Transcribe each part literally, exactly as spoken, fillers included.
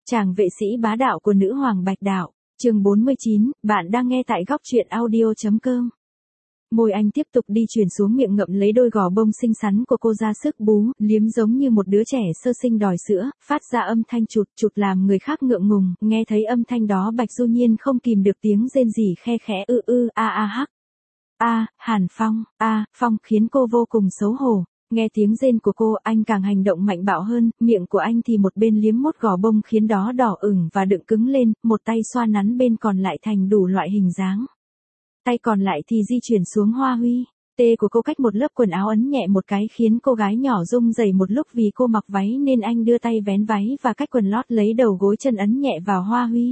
Chàng vệ sĩ bá đạo của nữ hoàng Bạch Đạo, chương bốn mươi chín, bạn đang nghe tại góc truyện audio.com. Môi anh tiếp tục đi chuyển xuống miệng ngậm lấy đôi gò bông xinh xắn của cô ra sức bú, liếm giống như một đứa trẻ sơ sinh đòi sữa, phát ra âm thanh chụt chụt làm người khác ngượng ngùng, nghe thấy âm thanh đó Bạch Du Nhiên không kìm được tiếng rên rỉ khe khẽ ư ư a a hắc. A, Hàn Phong, a, Phong khiến cô vô cùng xấu hổ. Nghe tiếng rên của cô, anh càng hành động mạnh bạo hơn, miệng của anh thì một bên liếm mốt gò bông khiến đó đỏ ửng và đựng cứng lên, một tay xoa nắn bên còn lại thành đủ loại hình dáng. Tay còn lại thì di chuyển xuống hoa huy. Tê của cô cách một lớp quần áo ấn nhẹ một cái khiến cô gái nhỏ rung rẩy một lúc vì cô mặc váy nên anh đưa tay vén váy và cách quần lót lấy đầu gối chân ấn nhẹ vào hoa huy.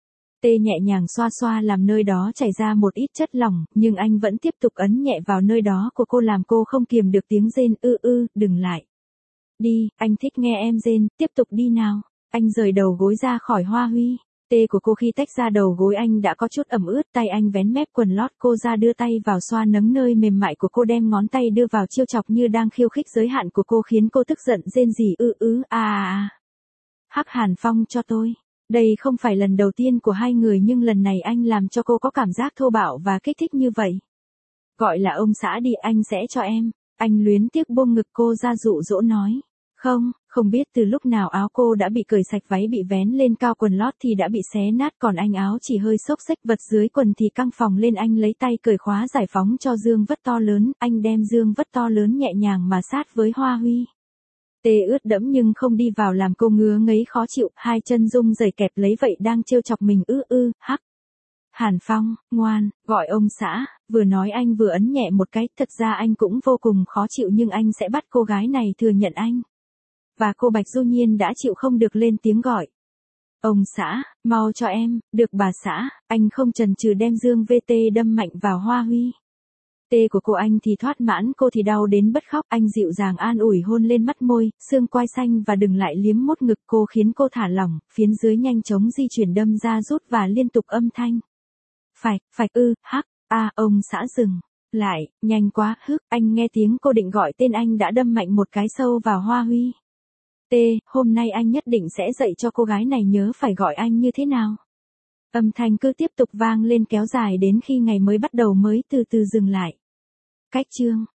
Tê nhẹ nhàng xoa xoa làm nơi đó chảy ra một ít chất lỏng, nhưng anh vẫn tiếp tục ấn nhẹ vào nơi đó của cô làm cô không kiềm được tiếng rên ư ư, đừng lại. Đi, anh thích nghe em rên, tiếp tục đi nào. Anh rời đầu gối ra khỏi hoa huy. Tê của cô khi tách ra đầu gối anh đã có chút ẩm ướt, tay anh vén mép quần lót cô ra đưa tay vào xoa nấng nơi mềm mại của cô, đem ngón tay đưa vào chiêu chọc như đang khiêu khích giới hạn của cô khiến cô tức giận rên rỉ ư ư a a a. Hắc Hàn Phong cho tôi. Đây không phải lần đầu tiên của hai người nhưng lần này anh làm cho cô có cảm giác thô bạo và kích thích như vậy. Gọi là ông xã đi, anh sẽ cho em. Anh luyến tiếc buông ngực cô ra dụ dỗ nói. Không, không biết từ lúc nào áo cô đã bị cởi sạch, váy bị vén lên cao, quần lót thì đã bị xé nát, còn anh áo chỉ hơi xốc xếch, vật dưới quần thì căng phồng lên. Anh lấy tay cởi khóa giải phóng cho dương vất to lớn, anh đem dương vất to lớn nhẹ nhàng mà sát với hoa huy. Tê ướt đẫm nhưng không đi vào làm cô ngứa ngấy khó chịu, hai chân rung rẩy kẹp lấy vậy đang trêu chọc mình ư ư, hắc. Hàn Phong, ngoan, gọi ông xã, vừa nói anh vừa ấn nhẹ một cái, thật ra anh cũng vô cùng khó chịu nhưng anh sẽ bắt cô gái này thừa nhận anh. Và cô Bạch Du Nhiên đã chịu không được lên tiếng gọi. Ông xã, mau cho em, được bà xã, anh không chần chừ đem dương vê tê đâm mạnh vào hoa huy. Tê của cô anh thì thoát mãn, cô thì đau đến bật khóc, anh dịu dàng an ủi hôn lên mắt môi, xương quai xanh và đừng lại liếm mốt ngực cô khiến cô thả lỏng, phiến dưới nhanh chóng di chuyển đâm ra rút và liên tục âm thanh. Phải, phải ư, hắc, a ông xã dừng. Lại, nhanh quá, hức, anh nghe tiếng cô định gọi tên anh đã đâm mạnh một cái sâu vào hoa huy. Tê, hôm nay anh nhất định sẽ dạy cho cô gái này nhớ phải gọi anh như thế nào. Âm thanh cứ tiếp tục vang lên kéo dài đến khi ngày mới bắt đầu mới từ từ dừng lại. Cách chương